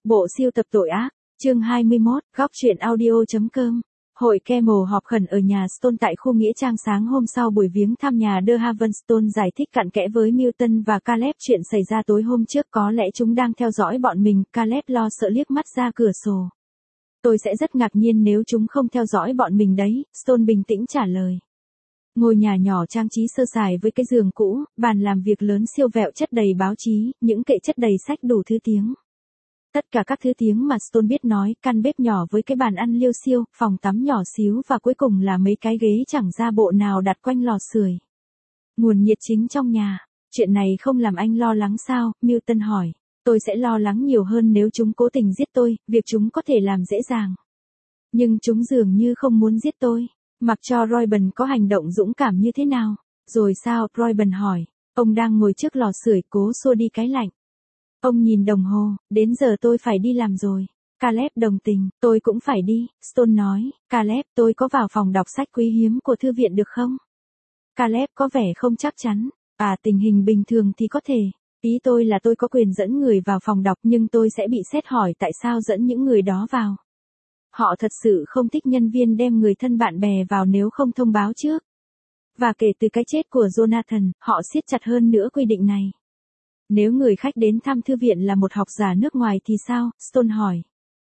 Bộ siêu tập tội ác, chương 21, góc truyện audio.com. Hội Camel họp khẩn ở nhà Stone tại khu nghĩa trang sáng hôm sau buổi viếng thăm nhà De Haven. Stone giải thích cặn kẽ với Milton và Caleb chuyện xảy ra tối hôm trước, có lẽ chúng đang theo dõi bọn mình. Caleb lo sợ liếc mắt ra cửa sổ. Tôi sẽ rất ngạc nhiên nếu chúng không theo dõi bọn mình đấy, Stone bình tĩnh trả lời. Ngôi nhà nhỏ trang trí sơ sài với cái giường cũ, bàn làm việc lớn siêu vẹo chất đầy báo chí, những kệ chất đầy sách đủ thứ tiếng. Tất cả các thứ tiếng mà Stone biết nói, căn bếp nhỏ với cái bàn ăn liêu xiêu, phòng tắm nhỏ xíu và cuối cùng là mấy cái ghế chẳng ra bộ nào đặt quanh lò sưởi. Nguồn nhiệt chính trong nhà. Chuyện này không làm anh lo lắng sao? Milton hỏi. Tôi sẽ lo lắng nhiều hơn nếu chúng cố tình giết tôi, việc chúng có thể làm dễ dàng. Nhưng chúng dường như không muốn giết tôi. Mặc cho Royben có hành động dũng cảm như thế nào. Rồi sao? Royben hỏi. Ông đang ngồi trước lò sưởi cố xua đi cái lạnh. Ông nhìn đồng hồ, đến giờ tôi phải đi làm rồi. Caleb đồng tình, tôi cũng phải đi, Stone nói. Caleb, tôi có vào phòng đọc sách quý hiếm của thư viện được không? Caleb có vẻ không chắc chắn. Tình hình bình thường thì có thể. Ý tôi là tôi có quyền dẫn người vào phòng đọc nhưng tôi sẽ bị xét hỏi tại sao dẫn những người đó vào. Họ thật sự không thích nhân viên đem người thân bạn bè vào nếu không thông báo trước. Và kể từ cái chết của Jonathan, họ siết chặt hơn nữa quy định này. Nếu người khách đến thăm thư viện là một học giả nước ngoài thì sao? Stone hỏi.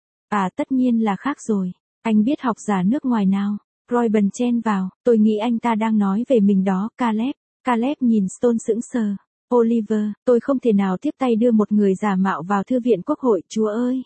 Tất nhiên là khác rồi. Anh biết học giả nước ngoài nào? Royben chen vào. Tôi nghĩ anh ta đang nói về mình đó, Caleb. Caleb nhìn Stone sững sờ. Oliver, tôi không thể nào tiếp tay đưa một người giả mạo vào thư viện quốc hội, Chúa ơi.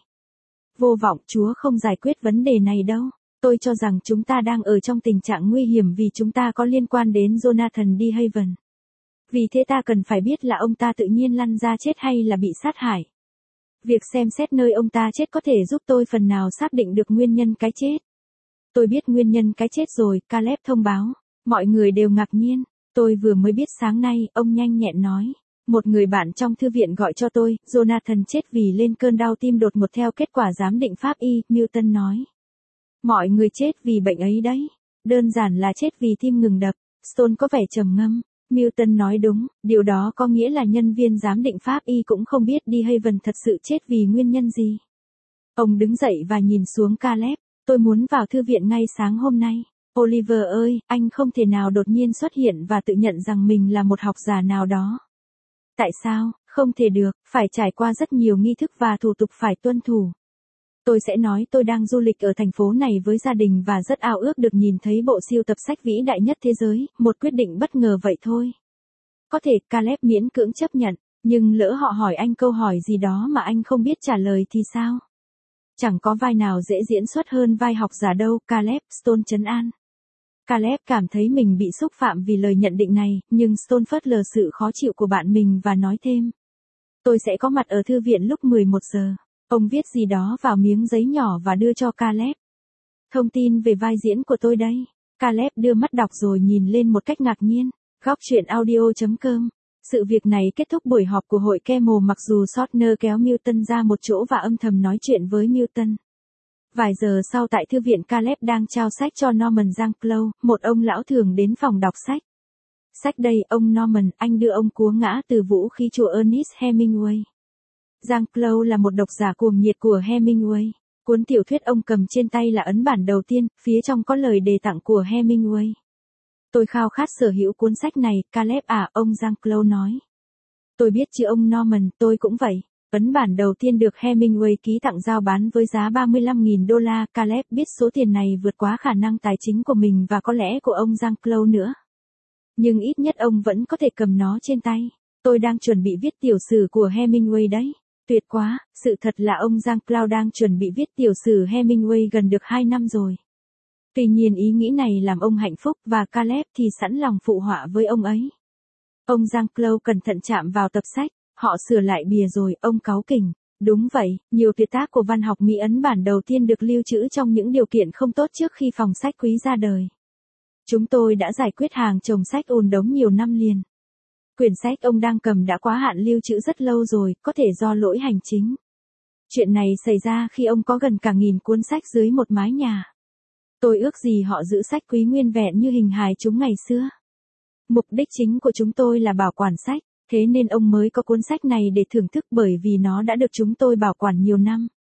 Vô vọng, Chúa không giải quyết vấn đề này đâu. Tôi cho rằng chúng ta đang ở trong tình trạng nguy hiểm vì chúng ta có liên quan đến Jonathan De Haven. Vì thế ta cần phải biết là ông ta tự nhiên lăn ra chết hay là bị sát hại. Việc xem xét nơi ông ta chết có thể giúp tôi phần nào xác định được nguyên nhân cái chết. Tôi biết nguyên nhân cái chết rồi, Caleb thông báo. Mọi người đều ngạc nhiên. Tôi vừa mới biết sáng nay, ông nhanh nhẹn nói. Một người bạn trong thư viện gọi cho tôi, Jonathan chết vì lên cơn đau tim đột ngột theo kết quả giám định pháp y, Milton nói. Mọi người chết vì bệnh ấy đấy. Đơn giản là chết vì tim ngừng đập. Stone có vẻ trầm ngâm. Milton nói đúng, điều đó có nghĩa là nhân viên giám định pháp y cũng không biết De Haven thật sự chết vì nguyên nhân gì. Ông đứng dậy và nhìn xuống Caleb. Tôi muốn vào thư viện ngay sáng hôm nay. Oliver ơi, anh không thể nào đột nhiên xuất hiện và tự nhận rằng mình là một học giả nào đó. Tại sao? Không thể được, phải trải qua rất nhiều nghi thức và thủ tục phải tuân thủ. Tôi sẽ nói tôi đang du lịch ở thành phố này với gia đình và rất ao ước được nhìn thấy bộ siêu tập sách vĩ đại nhất thế giới, một quyết định bất ngờ vậy thôi. Có thể Caleb miễn cưỡng chấp nhận, nhưng lỡ họ hỏi anh câu hỏi gì đó mà anh không biết trả lời thì sao? Chẳng có vai nào dễ diễn xuất hơn vai học giả đâu, Caleb, Stone trấn an. Caleb cảm thấy mình bị xúc phạm vì lời nhận định này, nhưng Stone phớt lờ sự khó chịu của bạn mình và nói thêm. Tôi sẽ có mặt ở thư viện lúc 11 giờ. Ông viết gì đó vào miếng giấy nhỏ và đưa cho Caleb. Thông tin về vai diễn của tôi đây. Caleb đưa mắt đọc rồi nhìn lên một cách ngạc nhiên. Góc truyện audio.com. Sự việc này kết thúc buổi họp của hội Camel mặc dù Shortner kéo Milton ra một chỗ và âm thầm nói chuyện với Milton. Vài giờ sau tại thư viện, Caleb đang trao sách cho Norman Jean-Claude, một ông lão thường đến phòng đọc sách. Sách đây, ông Norman, anh đưa ông cúa ngã từ vũ khí của Ernest Hemingway. Jean-Claude là một độc giả cuồng nhiệt của Hemingway. Cuốn tiểu thuyết ông cầm trên tay là ấn bản đầu tiên, phía trong có lời đề tặng của Hemingway. Tôi khao khát sở hữu cuốn sách này, Caleb ông Jean-Claude nói. Tôi biết chứ ông Norman, tôi cũng vậy. Ấn bản đầu tiên được Hemingway ký tặng giao bán với giá $35.000, Caleb biết số tiền này vượt quá khả năng tài chính của mình và có lẽ của ông Jean-Claude nữa. Nhưng ít nhất ông vẫn có thể cầm nó trên tay. Tôi đang chuẩn bị viết tiểu sử của Hemingway đấy. Tuyệt quá, sự thật là ông Jean-Claude đang chuẩn bị viết tiểu sử Hemingway gần được 2 năm rồi. Tuy nhiên ý nghĩ này làm ông hạnh phúc và Caleb thì sẵn lòng phụ họa với ông ấy. Ông Jean-Claude cẩn thận chạm vào tập sách, họ sửa lại bìa rồi, ông cáu kỉnh. Đúng vậy, nhiều tuyệt tác của văn học Mỹ ấn bản đầu tiên được lưu trữ trong những điều kiện không tốt trước khi phòng sách quý ra đời. Chúng tôi đã giải quyết hàng chồng sách ùn đống nhiều năm liền. Quyển sách ông đang cầm đã quá hạn lưu trữ rất lâu rồi, có thể do lỗi hành chính. Chuyện này xảy ra khi ông có gần cả 1000 cuốn sách dưới một mái nhà. Tôi ước gì họ giữ sách quý nguyên vẹn như hình hài chúng ngày xưa. Mục đích chính của chúng tôi là bảo quản sách, thế nên ông mới có cuốn sách này để thưởng thức bởi vì nó đã được chúng tôi bảo quản nhiều năm.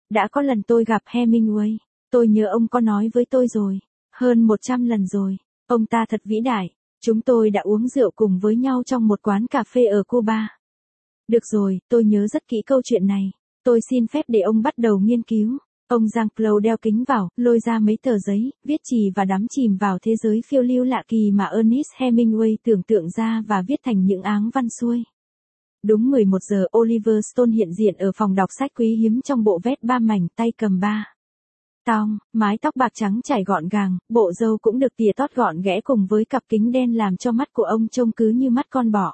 Đã có lần tôi gặp Hemingway. Tôi nhớ ông có nói với tôi rồi. Hơn 100 lần rồi. Ông ta thật vĩ đại. Chúng tôi đã uống rượu cùng với nhau trong một quán cà phê ở Cuba. Được rồi, tôi nhớ rất kỹ câu chuyện này. Tôi xin phép để ông bắt đầu nghiên cứu. Ông Jean-Claude đeo kính vào, lôi ra mấy tờ giấy, viết chì và đắm chìm vào thế giới phiêu lưu lạ kỳ mà Ernest Hemingway tưởng tượng ra và viết thành những áng văn xuôi. Đúng 11 giờ Oliver Stone hiện diện ở phòng đọc sách quý hiếm trong bộ vest 3 mảnh, tay cầm 3 tong, mái tóc bạc trắng chải gọn gàng, bộ râu cũng được tỉa tót gọn ghẽ cùng với cặp kính đen làm cho mắt của ông trông cứ như mắt con bọ.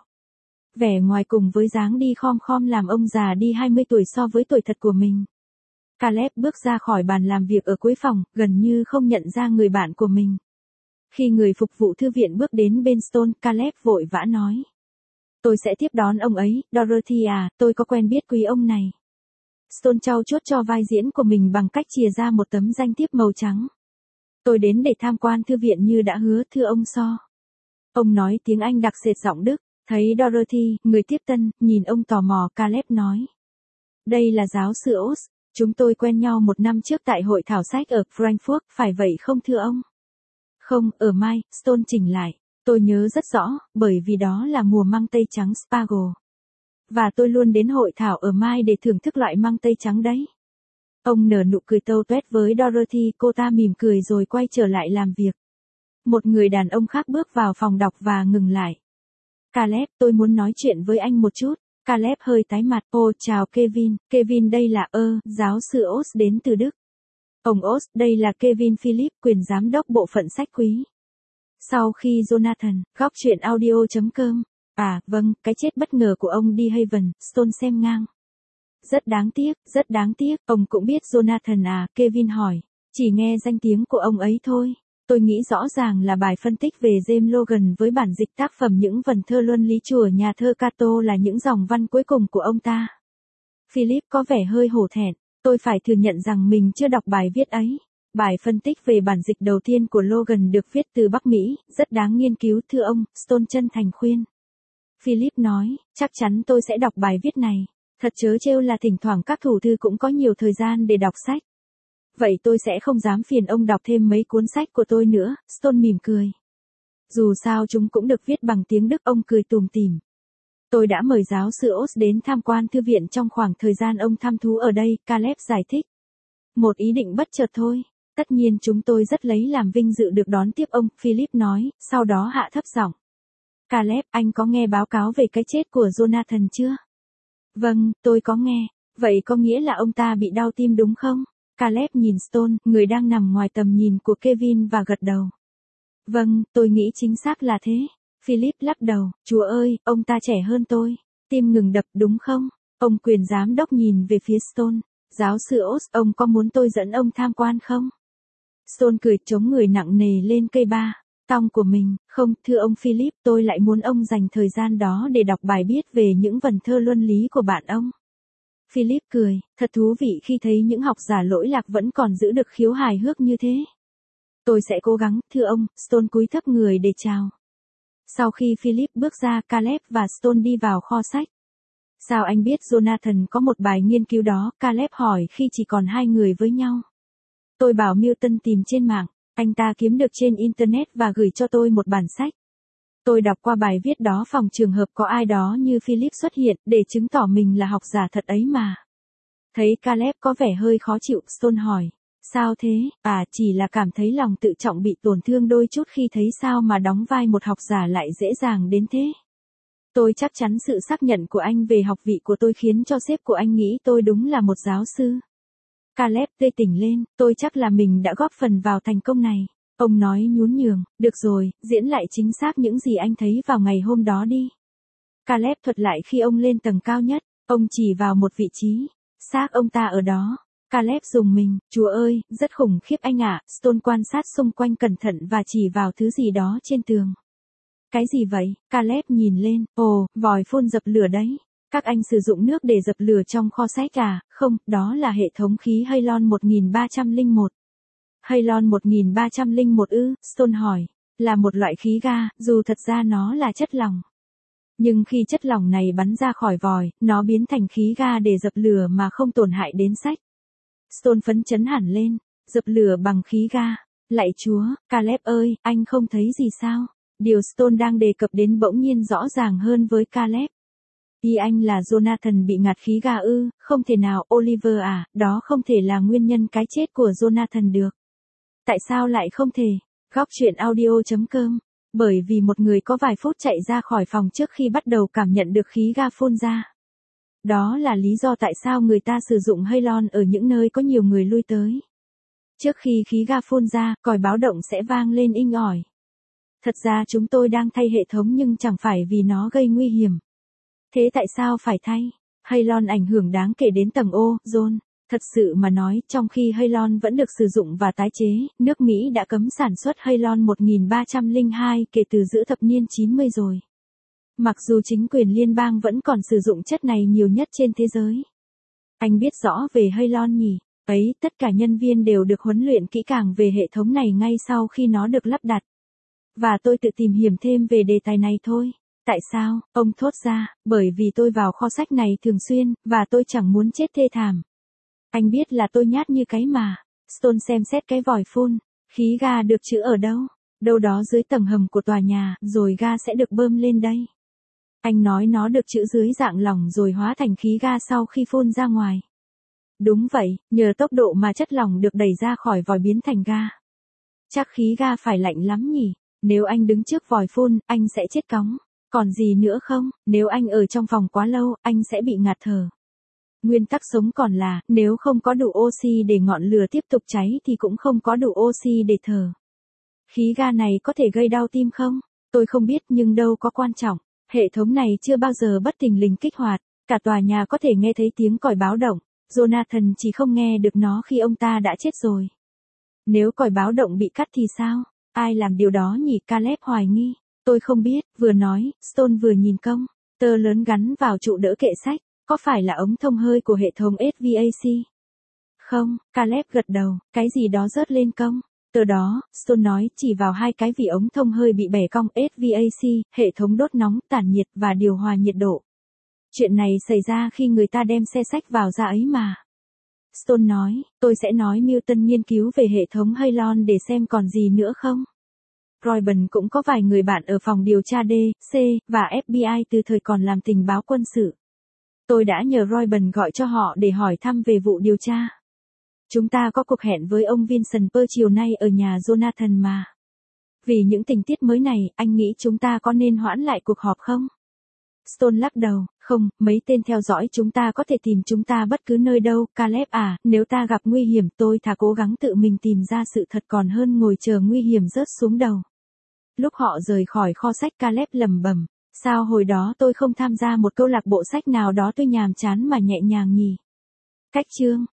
Vẻ ngoài cùng với dáng đi khom khom làm ông già đi 20 tuổi so với tuổi thật của mình. Caleb bước ra khỏi bàn làm việc ở cuối phòng, gần như không nhận ra người bạn của mình. Khi người phục vụ thư viện bước đến bên Stone, Caleb vội vã nói. Tôi sẽ tiếp đón ông ấy, Dorothy à, tôi có quen biết quý ông này. Stone trau chuốt cho vai diễn của mình bằng cách chìa ra một tấm danh thiếp màu trắng. Tôi đến để tham quan thư viện như đã hứa, thưa ông So. Ông nói tiếng Anh đặc sệt giọng Đức. Thấy Dorothy, người tiếp tân, nhìn ông tò mò, Caleb nói. Đây là giáo sư Oz. Chúng tôi quen nhau 1 năm trước tại hội thảo sách ở Frankfurt, phải vậy không thưa ông? Không, ở Mai, Stone chỉnh lại. Tôi nhớ rất rõ, bởi vì đó là mùa măng tây trắng Spargo. Và tôi luôn đến hội thảo ở Mai để thưởng thức loại măng tây trắng đấy. Ông nở nụ cười tâu tuét với Dorothy, cô ta mỉm cười rồi quay trở lại làm việc. Một người đàn ông khác bước vào phòng đọc và ngừng lại. Caleb, tôi muốn nói chuyện với anh một chút. Caleb hơi tái mặt. Ô, chào Kevin. Kevin đây là giáo sư Oz đến từ Đức. Ông Oz, đây là Kevin Philip, quyền giám đốc bộ phận sách quý. Sau khi Jonathan, góc chuyện audio.com. À, vâng, cái chết bất ngờ của ông đi Haven, Stone xem ngang. Rất đáng tiếc, ông cũng biết Jonathan à, Kevin hỏi. Chỉ nghe danh tiếng của ông ấy thôi. Tôi nghĩ rõ ràng là bài phân tích về James Logan với bản dịch tác phẩm Những vần thơ luân lý chùa nhà thơ Cato là những dòng văn cuối cùng của ông ta. Philip có vẻ hơi hổ thẹn, tôi phải thừa nhận rằng mình chưa đọc bài viết ấy. Bài phân tích về bản dịch đầu tiên của Logan được viết từ Bắc Mỹ, rất đáng nghiên cứu thưa ông, Stone chân thành khuyên. Philip nói, chắc chắn tôi sẽ đọc bài viết này. Thật trớ trêu là thỉnh thoảng các thủ thư cũng có nhiều thời gian để đọc sách. Vậy tôi sẽ không dám phiền ông đọc thêm mấy cuốn sách của tôi nữa, Stone mỉm cười. Dù sao chúng cũng được viết bằng tiếng Đức, ông cười tủm tỉm. Tôi đã mời giáo sư Oz đến tham quan thư viện trong khoảng thời gian ông thăm thú ở đây, Caleb giải thích. Một ý định bất chợt thôi. Tất nhiên chúng tôi rất lấy làm vinh dự được đón tiếp ông, Philip nói, sau đó hạ thấp giọng. Caleb, anh có nghe báo cáo về cái chết của Jonathan chưa? Vâng, tôi có nghe. Vậy có nghĩa là ông ta bị đau tim đúng không? Caleb nhìn Stone, người đang nằm ngoài tầm nhìn của Kevin và gật đầu. Vâng, tôi nghĩ chính xác là thế. Philip lắc đầu, chúa ơi, ông ta trẻ hơn tôi. Tim ngừng đập đúng không? Ông quyền giám đốc nhìn về phía Stone. Giáo sư Oz, ông có muốn tôi dẫn ông tham quan không? Stone cười chống người nặng nề lên cây ba tong của mình. Không, thưa ông Philip, tôi lại muốn ông dành thời gian đó để đọc bài viết về những vần thơ luân lý của bạn ông. Philip cười, thật thú vị khi thấy những học giả lỗi lạc vẫn còn giữ được khiếu hài hước như thế. Tôi sẽ cố gắng, thưa ông, Stone cúi thấp người để chào. Sau khi Philip bước ra, Caleb và Stone đi vào kho sách. Sao anh biết Jonathan có một bài nghiên cứu đó? Caleb hỏi khi chỉ còn 2 người với nhau. Tôi bảo Milton tìm trên mạng, anh ta kiếm được trên Internet và gửi cho tôi một bản sách. Tôi đọc qua bài viết đó phòng trường hợp có ai đó như Philip xuất hiện để chứng tỏ mình là học giả thật ấy mà. Thấy Caleb có vẻ hơi khó chịu, Stone hỏi. Sao thế? À, chỉ là cảm thấy lòng tự trọng bị tổn thương đôi chút khi thấy sao mà đóng vai một học giả lại dễ dàng đến thế. Tôi chắc chắn sự xác nhận của anh về học vị của tôi khiến cho sếp của anh nghĩ tôi đúng là một giáo sư. Caleb tươi tỉnh lên, tôi chắc là mình đã góp phần vào thành công này. Ông nói nhún nhường, được rồi, diễn lại chính xác những gì anh thấy vào ngày hôm đó đi. Caleb thuật lại khi ông lên tầng cao nhất, ông chỉ vào một vị trí, xác ông ta ở đó. Caleb rùng mình, chúa ơi, rất khủng khiếp anh ạ. Stone quan sát xung quanh cẩn thận và chỉ vào thứ gì đó trên tường. Cái gì vậy? Caleb nhìn lên, ồ, vòi phun dập lửa đấy. Các anh sử dụng nước để dập lửa trong kho sách à? Không, đó là hệ thống khí Halon 1301. Halon 1301 ư? Stone hỏi. Là một loại khí ga, dù thật ra nó là chất lỏng. Nhưng khi chất lỏng này bắn ra khỏi vòi, nó biến thành khí ga để dập lửa mà không tổn hại đến sách. Stone phấn chấn hẳn lên, dập lửa bằng khí ga. Lạy Chúa, Caleb ơi, anh không thấy gì sao? Điều Stone đang đề cập đến bỗng nhiên rõ ràng hơn với Caleb. Ý anh là Jonathan bị ngạt khí ga ư? Không thể nào, Oliver à, đó không thể là nguyên nhân cái chết của Jonathan được. Tại sao lại không thể? Góc truyện audio.com. Bởi vì một người có vài phút chạy ra khỏi phòng trước khi bắt đầu cảm nhận được khí ga phun ra. Đó là lý do tại sao người ta sử dụng Halon ở những nơi có nhiều người lui tới. Trước khi khí ga phun ra, còi báo động sẽ vang lên inh ỏi. Thật ra chúng tôi đang thay hệ thống nhưng chẳng phải vì nó gây nguy hiểm. Thế tại sao phải thay? Halon ảnh hưởng đáng kể đến tầng ozone. Thật sự mà nói, trong khi Halon vẫn được sử dụng và tái chế, nước Mỹ đã cấm sản xuất Halon 1302 kể từ giữa thập niên 90 rồi. Mặc dù chính quyền liên bang vẫn còn sử dụng chất này nhiều nhất trên thế giới. Anh biết rõ về Halon nhỉ? Ấy, tất cả nhân viên đều được huấn luyện kỹ càng về hệ thống này ngay sau khi nó được lắp đặt. Và tôi tự tìm hiểu thêm về đề tài này thôi. Tại sao? Ông thốt ra, bởi vì tôi vào kho sách này thường xuyên, và tôi chẳng muốn chết thê thảm. Anh biết là tôi nhát như cái mà. Stone xem xét cái vòi phun. Khí ga được trữ ở đâu? Đâu đó dưới tầng hầm của tòa nhà, rồi ga sẽ được bơm lên đây. Anh nói nó được trữ dưới dạng lỏng rồi hóa thành khí ga sau khi phun ra ngoài. Đúng vậy, nhờ tốc độ mà chất lỏng được đẩy ra khỏi vòi biến thành ga. Chắc khí ga phải lạnh lắm nhỉ? Nếu anh đứng trước vòi phun, anh sẽ chết cóng. Còn gì nữa không? Nếu anh ở trong phòng quá lâu, anh sẽ bị ngạt thở. Nguyên tắc sống còn là, nếu không có đủ oxy để ngọn lửa tiếp tục cháy thì cũng không có đủ oxy để thở. Khí ga này có thể gây đau tim không? Tôi không biết nhưng đâu có quan trọng. Hệ thống này chưa bao giờ bất thình lình kích hoạt. Cả tòa nhà có thể nghe thấy tiếng còi báo động. Jonathan chỉ không nghe được nó khi ông ta đã chết rồi. Nếu còi báo động bị cắt thì sao? Ai làm điều đó nhỉ? Caleb hoài nghi. Tôi không biết, vừa nói, Stone vừa nhìn công tơ lớn gắn vào trụ đỡ kệ sách. Có phải là ống thông hơi của hệ thống HVAC? Không, Caleb gật đầu, cái gì đó rớt lên công tơ đó, Stone nói, chỉ vào hai cái vỉ ống thông hơi bị bẻ cong HVAC, hệ thống đốt nóng, tản nhiệt và điều hòa nhiệt độ. Chuyện này xảy ra khi người ta đem xe sách vào ra ấy mà. Stone nói, tôi sẽ nói Milton nghiên cứu về hệ thống Halon để xem còn gì nữa không. Royben cũng có vài người bạn ở phòng điều tra D, C, và FBI từ thời còn làm tình báo quân sự. Tôi đã nhờ Royben gọi cho họ để hỏi thăm về vụ điều tra. Chúng ta có cuộc hẹn với ông Vincent Pearl chiều nay ở nhà Jonathan mà. Vì những tình tiết mới này, anh nghĩ chúng ta có nên hoãn lại cuộc họp không? Stone lắc đầu, không, mấy tên theo dõi chúng ta có thể tìm chúng ta bất cứ nơi đâu, Caleb à, nếu ta gặp nguy hiểm tôi thà cố gắng tự mình tìm ra sự thật còn hơn ngồi chờ nguy hiểm rớt xuống đầu. Lúc họ rời khỏi kho sách Caleb lẩm bẩm, sao hồi đó tôi không tham gia một câu lạc bộ sách nào đó tôi nhàm chán mà nhẹ nhàng nhỉ? Cách chương